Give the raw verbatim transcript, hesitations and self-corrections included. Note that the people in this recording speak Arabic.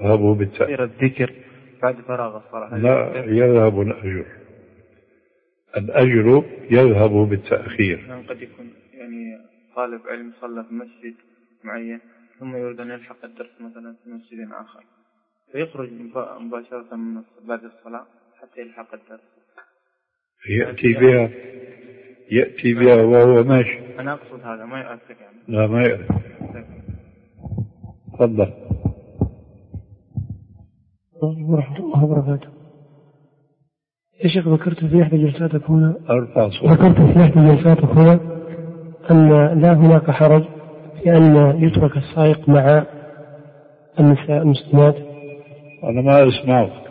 يذهب بالتأخير الذكر بعد فراغ الصلاة. لا، يذهب الأجر، الأجر يذهب بالتأخير. يعني قد يكون يعني طالب علم صلى في مسجد معين ثم يريد أن يلحق الدرس مثلا في مسجد آخر فيخرج مباشرة من بعد الصلاة حتى يلحق الدرس. يأتي بها يأتي بها وهو ماشي. أنا أقصد هذا ما يؤثر يعني. لا ما يؤثر. تفضل. ورحمة الله وبركاته. يا شيخ ذكرت في إحدى جلساتك هنا أرفع صوت. ذكرت في إحدى جلساتك هنا أن لا هناك حرج في أن يترك السائق مع النساء المسلمات. أنا ما أسمعه.